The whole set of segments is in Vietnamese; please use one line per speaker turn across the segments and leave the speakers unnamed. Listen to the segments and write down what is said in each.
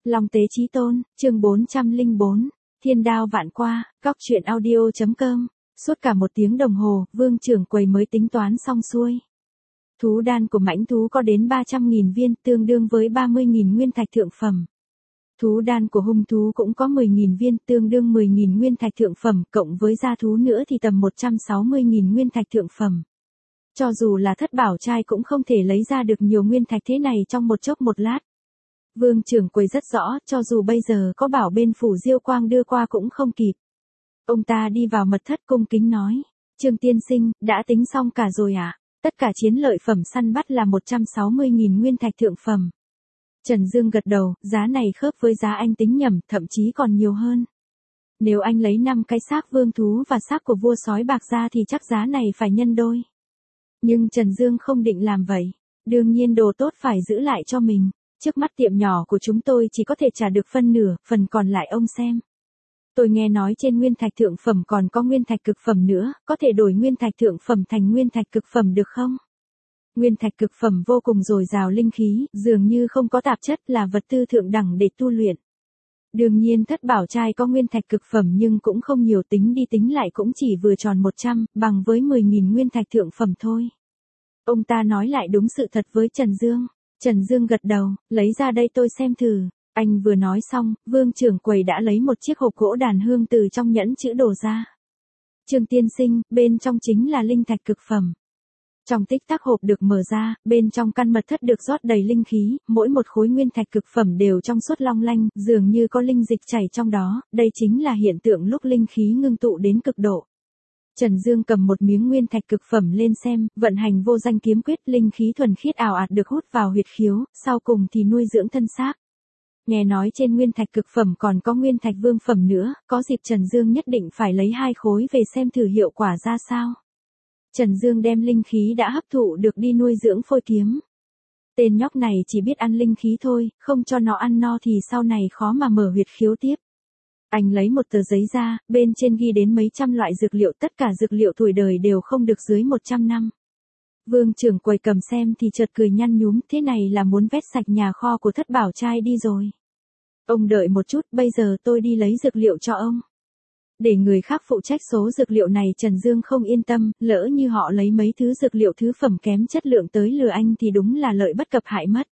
Long Tế Chí Tôn, chương 404, Thiên Đao Vạn Qua, Cóc Truyện Audio.com. Suốt cả 1 tiếng đồng hồ, Vương trưởng quầy mới tính toán xong xuôi. Thú đan của mãnh thú có đến 300.000 viên, tương đương với 30.000 nguyên thạch thượng phẩm. Thú đan của hung thú cũng có 10.000 viên, tương đương 10.000 nguyên thạch thượng phẩm, cộng với gia thú nữa thì tầm 160.000 nguyên thạch thượng phẩm. Cho dù là Thất Bảo trai cũng không thể lấy ra được nhiều nguyên thạch thế này trong một chốc một lát. Vương trưởng quầy rất rõ, cho dù bây giờ có bảo bên phủ Diêu Quang đưa qua cũng không kịp. Ông ta đi vào mật thất cung kính nói, Trương tiên sinh, đã tính xong cả rồi ạ? Tất cả chiến lợi phẩm săn bắt là 160.000 nguyên thạch thượng phẩm. Trần Dương gật đầu, giá này khớp với giá anh tính nhầm, thậm chí còn nhiều hơn. Nếu anh lấy 5 cái xác vương thú và xác của vua sói bạc ra thì chắc giá này phải nhân đôi. Nhưng Trần Dương không định làm vậy. Đương nhiên đồ tốt phải giữ lại cho mình. Trước mắt tiệm nhỏ của chúng tôi chỉ có thể trả được phân nửa, phần còn lại ông xem. Tôi nghe nói trên nguyên thạch thượng phẩm còn có nguyên thạch cực phẩm nữa, có thể đổi nguyên thạch thượng phẩm thành nguyên thạch cực phẩm được không? Nguyên thạch cực phẩm vô cùng dồi dào linh khí, dường như không có tạp chất, là vật tư thượng đẳng để tu luyện. Đương nhiên Thất Bảo trai có nguyên thạch cực phẩm nhưng cũng không nhiều, tính đi tính lại cũng chỉ vừa tròn 100, bằng với 10.000 nguyên thạch thượng phẩm thôi. Ông ta nói lại đúng sự thật với Trần Dương. Trần Dương gật đầu, lấy ra đây tôi xem thử. Anh vừa nói xong, Vương trưởng quầy đã lấy một chiếc hộp gỗ đàn hương từ trong nhẫn chữ đồ ra. Trương tiên sinh, bên trong chính là linh thạch cực phẩm. Trong tích tắc hộp được mở ra, bên trong căn mật thất được rót đầy linh khí, mỗi một khối nguyên thạch cực phẩm đều trong suốt long lanh, dường như có linh dịch chảy trong đó, đây chính là hiện tượng lúc linh khí ngưng tụ đến cực độ. Trần Dương cầm một miếng nguyên thạch cực phẩm lên xem, vận hành vô danh kiếm quyết, linh khí thuần khiết ào ạt được hút vào huyệt khiếu, sau cùng thì nuôi dưỡng thân xác. Nghe nói trên nguyên thạch cực phẩm còn có nguyên thạch vương phẩm nữa, có dịp Trần Dương nhất định phải lấy 2 khối về xem thử hiệu quả ra sao. Trần Dương đem linh khí đã hấp thụ được đi nuôi dưỡng phôi kiếm. Tên nhóc này chỉ biết ăn linh khí thôi, không cho nó ăn no thì sau này khó mà mở huyệt khiếu tiếp. Anh lấy một tờ giấy ra, bên trên ghi đến mấy trăm loại dược liệu, tất cả dược liệu tuổi đời đều không được dưới 100 năm. Vương trưởng quầy cầm xem thì chợt cười nhăn nhúm, thế này là muốn vét sạch nhà kho của Thất Bảo trai đi rồi. Ông đợi một chút, bây giờ tôi đi lấy dược liệu cho ông. Để người khác phụ trách số dược liệu này Trần Dương không yên tâm, lỡ như họ lấy mấy thứ dược liệu thứ phẩm kém chất lượng tới lừa anh thì đúng là lợi bất cập hại mất.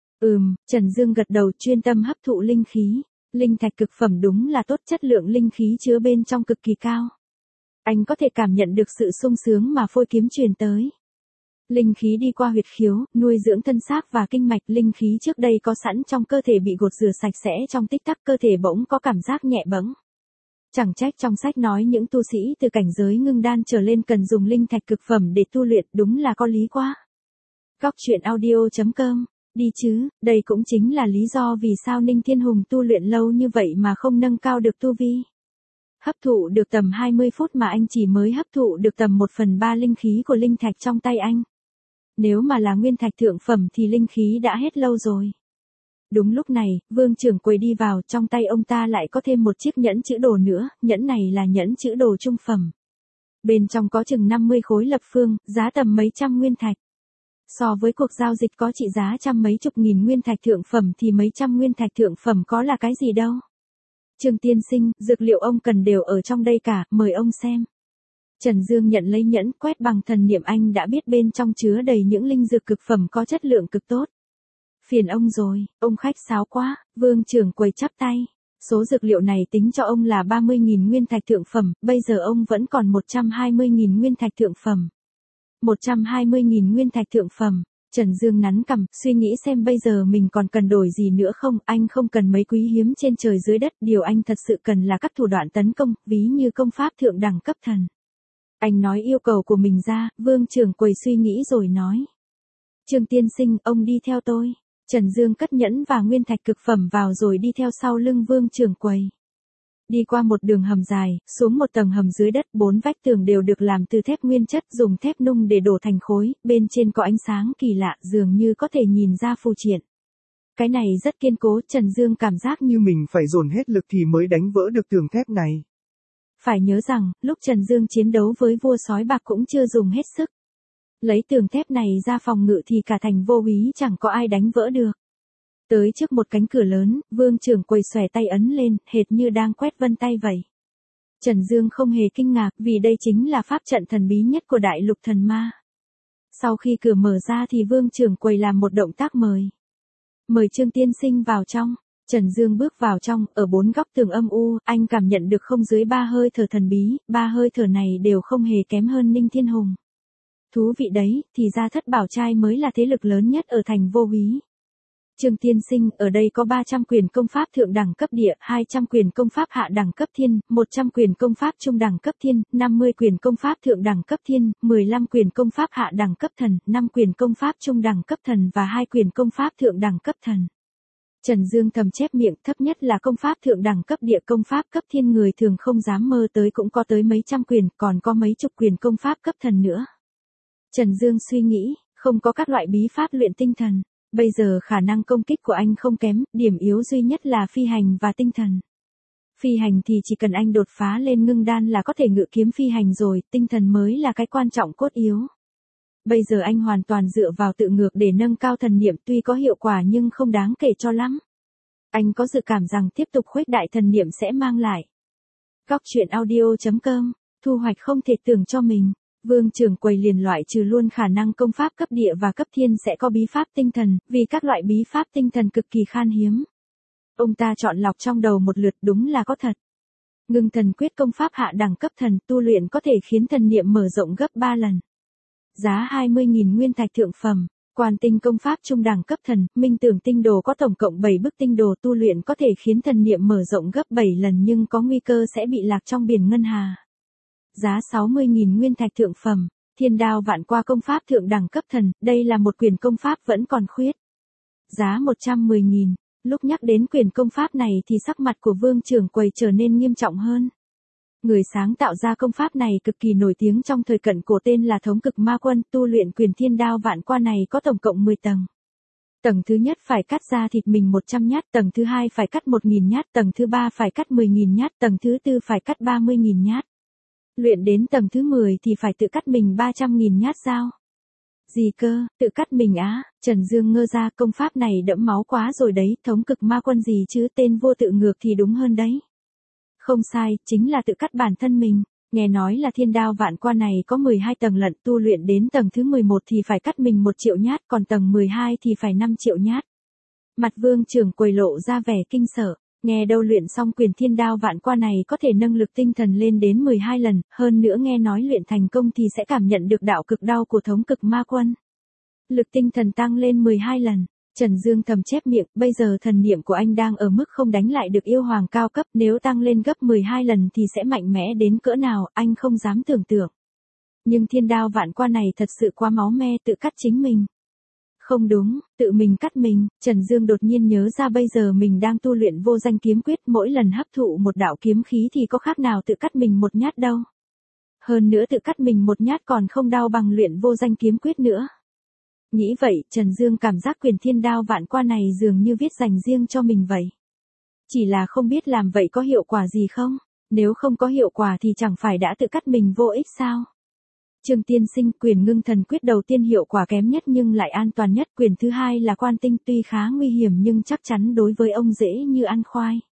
Trần Dương gật đầu, chuyên tâm hấp thụ linh khí. Linh thạch cực phẩm đúng là tốt, chất lượng linh khí chứa bên trong cực kỳ cao. Anh có thể cảm nhận được sự sung sướng mà phôi kiếm truyền tới. Linh khí đi qua huyệt khiếu, nuôi dưỡng thân xác và kinh mạch, linh khí trước đây có sẵn trong cơ thể bị gột rửa sạch sẽ, trong tích tắc cơ thể bỗng có cảm giác nhẹ bẫng. Chẳng trách trong sách nói những tu sĩ từ cảnh giới ngưng đan trở lên cần dùng linh thạch cực phẩm để tu luyện, đúng là có lý quá. Cóc Truyện Audio.com. Đi chứ, đây cũng chính là lý do vì sao Ninh Thiên Hùng tu luyện lâu như vậy mà không nâng cao được tu vi. Hấp thụ được tầm 20 phút mà anh chỉ mới hấp thụ được tầm 1/3 linh khí của linh thạch trong tay anh. Nếu mà là nguyên thạch thượng phẩm thì linh khí đã hết lâu rồi. Đúng lúc này, Vương trưởng quầy đi vào, trong tay ông ta lại có thêm một chiếc nhẫn chữ đồ nữa, nhẫn này là nhẫn chữ đồ trung phẩm. Bên trong có chừng 50 khối lập phương, giá tầm mấy trăm nguyên thạch. So với cuộc giao dịch có trị giá trăm mấy chục nghìn nguyên thạch thượng phẩm thì mấy trăm nguyên thạch thượng phẩm có là cái gì đâu. Trương tiên sinh, dược liệu ông cần đều ở trong đây cả, mời ông xem. Trần Dương nhận lấy nhẫn, quét bằng thần niệm, anh đã biết bên trong chứa đầy những linh dược cực phẩm có chất lượng cực tốt. Phiền ông rồi, ông khách sáo quá. Vương trưởng quầy chắp tay. Số dược liệu này tính cho ông là 30.000 nguyên thạch thượng phẩm, bây giờ ông vẫn còn 120.000 nguyên thạch thượng phẩm. 120.000 nguyên thạch thượng phẩm. Trần Dương nắn cằm, suy nghĩ xem bây giờ mình còn cần đổi gì nữa không. Anh không cần mấy quý hiếm trên trời dưới đất, điều anh thật sự cần là các thủ đoạn tấn công, ví như công pháp thượng đẳng cấp thần. Anh nói yêu cầu của mình ra, Vương trưởng quầy suy nghĩ rồi nói. Trương tiên sinh, ông đi theo tôi. Trần Dương cất nhẫn và nguyên thạch cực phẩm vào rồi đi theo sau lưng Vương trưởng quầy. Đi qua một đường hầm dài, xuống một tầng hầm dưới đất, 4 vách tường đều được làm từ thép nguyên chất, dùng thép nung để đổ thành khối, bên trên có ánh sáng kỳ lạ, dường như có thể nhìn ra phù triện. Cái này rất kiên cố, Trần Dương cảm giác như mình phải dồn hết lực thì mới đánh vỡ được tường thép này. Phải nhớ rằng, lúc Trần Dương chiến đấu với vua sói bạc cũng chưa dùng hết sức. Lấy tường thép này ra phòng ngự thì cả thành vô úy chẳng có ai đánh vỡ được. Tới trước một cánh cửa lớn, Vương trưởng quầy xòe tay ấn lên, hệt như đang quét vân tay vậy. Trần Dương không hề kinh ngạc vì đây chính là pháp trận thần bí nhất của đại lục thần ma. Sau khi cửa mở ra thì Vương trưởng quầy làm một động tác mời. Mời Trương tiên sinh vào trong. Trần Dương bước vào trong, ở bốn góc tường âm u, anh cảm nhận được không dưới 3 hơi thở thần bí, 3 hơi thở này đều không hề kém hơn Ninh Thiên Hùng. Thú vị đấy, thì ra Thất Bảo Trai mới là thế lực lớn nhất ở thành Vô Úy. Trương tiên sinh, ở đây có 300 quyền công pháp thượng đẳng cấp địa, 200 quyền công pháp hạ đẳng cấp thiên, 100 quyền công pháp trung đẳng cấp thiên, 50 quyền công pháp thượng đẳng cấp thiên, 15 quyền công pháp hạ đẳng cấp thần, 5 quyền công pháp trung đẳng cấp thần và 2 quyền công pháp thượng đẳng cấp thần. Trần Dương thầm chép miệng, thấp nhất là công pháp thượng đẳng cấp địa, công pháp cấp thiên người thường không dám mơ tới cũng có tới mấy trăm quyền, còn có mấy chục quyền công pháp cấp thần nữa. Trần Dương suy nghĩ, không có các loại bí pháp luyện tinh thần. Bây giờ khả năng công kích của anh không kém, điểm yếu duy nhất là phi hành và tinh thần. Phi hành thì chỉ cần anh đột phá lên ngưng đan là có thể ngự kiếm phi hành rồi, tinh thần mới là cái quan trọng cốt yếu. Bây giờ anh hoàn toàn dựa vào tự ngược để nâng cao thần niệm, tuy có hiệu quả nhưng không đáng kể cho lắm. Anh có dự cảm rằng tiếp tục khuếch đại thần niệm sẽ mang lại. Góc truyện audio.com, thu hoạch không thể tưởng cho mình. Vương trưởng quầy liền loại trừ luôn khả năng công pháp cấp địa và cấp thiên sẽ có bí pháp tinh thần, vì các loại bí pháp tinh thần cực kỳ khan hiếm. Ông ta chọn lọc trong đầu một lượt, đúng là có thật. Ngưng thần quyết công pháp hạ đẳng cấp thần, tu luyện có thể khiến thần niệm mở rộng gấp 3 lần. Giá 20.000 nguyên thạch thượng phẩm. Quan tinh công pháp trung đẳng cấp thần, minh tưởng tinh đồ có tổng cộng 7 bức tinh đồ, tu luyện có thể khiến thần niệm mở rộng gấp 7 lần nhưng có nguy cơ sẽ bị lạc trong biển ngân hà. Giá 60.000 nguyên thạch thượng phẩm. Thiên đao vạn qua công pháp thượng đẳng cấp thần, đây là một quyền công pháp vẫn còn khuyết. Giá 110.000. Lúc nhắc đến quyền công pháp này thì sắc mặt của Vương trưởng quầy trở nên nghiêm trọng hơn. Người sáng tạo ra công pháp này cực kỳ nổi tiếng trong thời cận cổ, tên là Thống Cực Ma Quân, tu luyện quyền thiên đao vạn qua này có tổng cộng 10 tầng. Tầng thứ nhất phải cắt ra thịt mình 100 nhát, tầng thứ hai phải cắt 1.000 nhát, tầng thứ ba phải cắt 10.000 nhát, tầng thứ tư phải cắt 30.000 nhát. Luyện đến tầng thứ 10 thì phải tự cắt mình 300.000 nhát sao? Gì cơ, tự cắt mình á? Trần Dương ngơ ra, công pháp này đẫm máu quá rồi đấy, Thống Cực Ma Quân gì chứ, tên vô tự ngược thì đúng hơn đấy. Không sai, chính là tự cắt bản thân mình. Nghe nói là thiên đao vạn qua này có 12 tầng lận, tu luyện đến tầng thứ 11 thì phải cắt mình 1 triệu nhát, còn tầng 12 thì phải 5 triệu nhát. Mặt Vương trưởng quầy lộ ra vẻ kinh sợ. Nghe đâu luyện xong quyền thiên đao vạn qua này có thể nâng lực tinh thần lên đến 12 lần, hơn nữa nghe nói luyện thành công thì sẽ cảm nhận được đạo cực đau của Thống Cực Ma Quân. Lực tinh thần tăng lên 12 lần. Trần Dương thầm chép miệng, bây giờ thần niệm của anh đang ở mức không đánh lại được yêu hoàng cao cấp, nếu tăng lên gấp 12 lần thì sẽ mạnh mẽ đến cỡ nào, anh không dám tưởng tượng. Nhưng thiên đao vạn qua này thật sự quá máu me, tự cắt chính mình. Không đúng, tự mình cắt mình. Trần Dương đột nhiên nhớ ra bây giờ mình đang tu luyện vô danh kiếm quyết, mỗi lần hấp thụ một đạo kiếm khí thì có khác nào tự cắt mình một nhát đâu. Hơn nữa tự cắt mình một nhát còn không đau bằng luyện vô danh kiếm quyết nữa. Nghĩ vậy, Trần Dương cảm giác quyền thiên đao vạn qua này dường như viết dành riêng cho mình vậy. Chỉ là không biết làm vậy có hiệu quả gì không? Nếu không có hiệu quả thì chẳng phải đã tự cắt mình vô ích sao? Trương tiên sinh, quyền ngưng thần quyết đầu tiên hiệu quả kém nhất nhưng lại an toàn nhất, quyền thứ hai là quan tinh, tuy khá nguy hiểm nhưng chắc chắn đối với ông dễ như ăn khoai.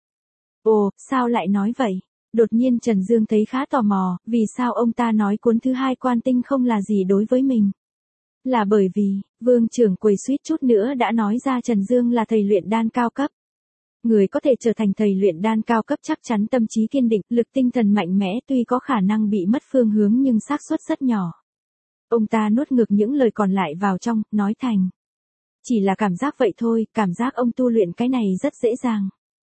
Ồ, sao lại nói vậy? Đột nhiên Trần Dương thấy khá tò mò, vì sao ông ta nói cuốn thứ hai quan tinh không là gì đối với mình? Là bởi vì, Vương trưởng quầy suýt chút nữa đã nói ra Trần Dương là thầy luyện đan cao cấp. Người có thể trở thành thầy luyện đan cao cấp chắc chắn tâm trí kiên định, lực tinh thần mạnh mẽ, tuy có khả năng bị mất phương hướng nhưng xác suất rất nhỏ. Ông ta nuốt ngược những lời còn lại vào trong, nói thành. Chỉ là cảm giác vậy thôi, cảm giác ông tu luyện cái này rất dễ dàng.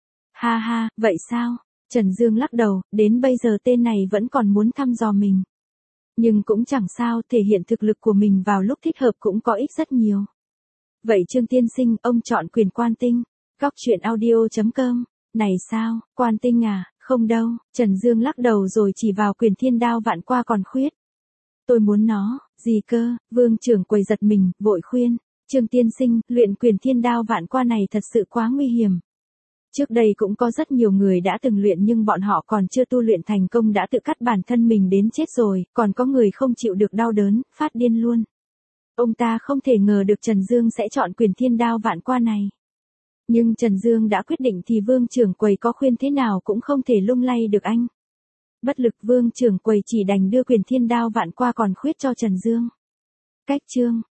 Ha ha, vậy sao? Trần Dương lắc đầu, đến bây giờ tên này vẫn còn muốn thăm dò mình. Nhưng cũng chẳng sao, thể hiện thực lực của mình vào lúc thích hợp cũng có ích rất nhiều. Vậy Trương tiên sinh, ông chọn quyền quan tinh. Góc truyện audio.com. Này sao, quan tinh à, không đâu. Trần Dương lắc đầu rồi chỉ vào quyền thiên đao vạn qua còn khuyết. Tôi muốn nó. Gì cơ? Vương trưởng quầy giật mình, vội khuyên. Trương tiên sinh, luyện quyền thiên đao vạn qua này thật sự quá nguy hiểm. Trước đây cũng có rất nhiều người đã từng luyện nhưng bọn họ còn chưa tu luyện thành công đã tự cắt bản thân mình đến chết rồi, còn có người không chịu được đau đớn, phát điên luôn. Ông ta không thể ngờ được Trần Dương sẽ chọn quyền thiên đao vạn qua này. Nhưng Trần Dương đã quyết định thì Vương trưởng quầy có khuyên thế nào cũng không thể lung lay được anh. Bất lực Vương trưởng quầy chỉ đành đưa quyền thiên đao vạn qua còn khuyết cho Trần Dương. Cách chương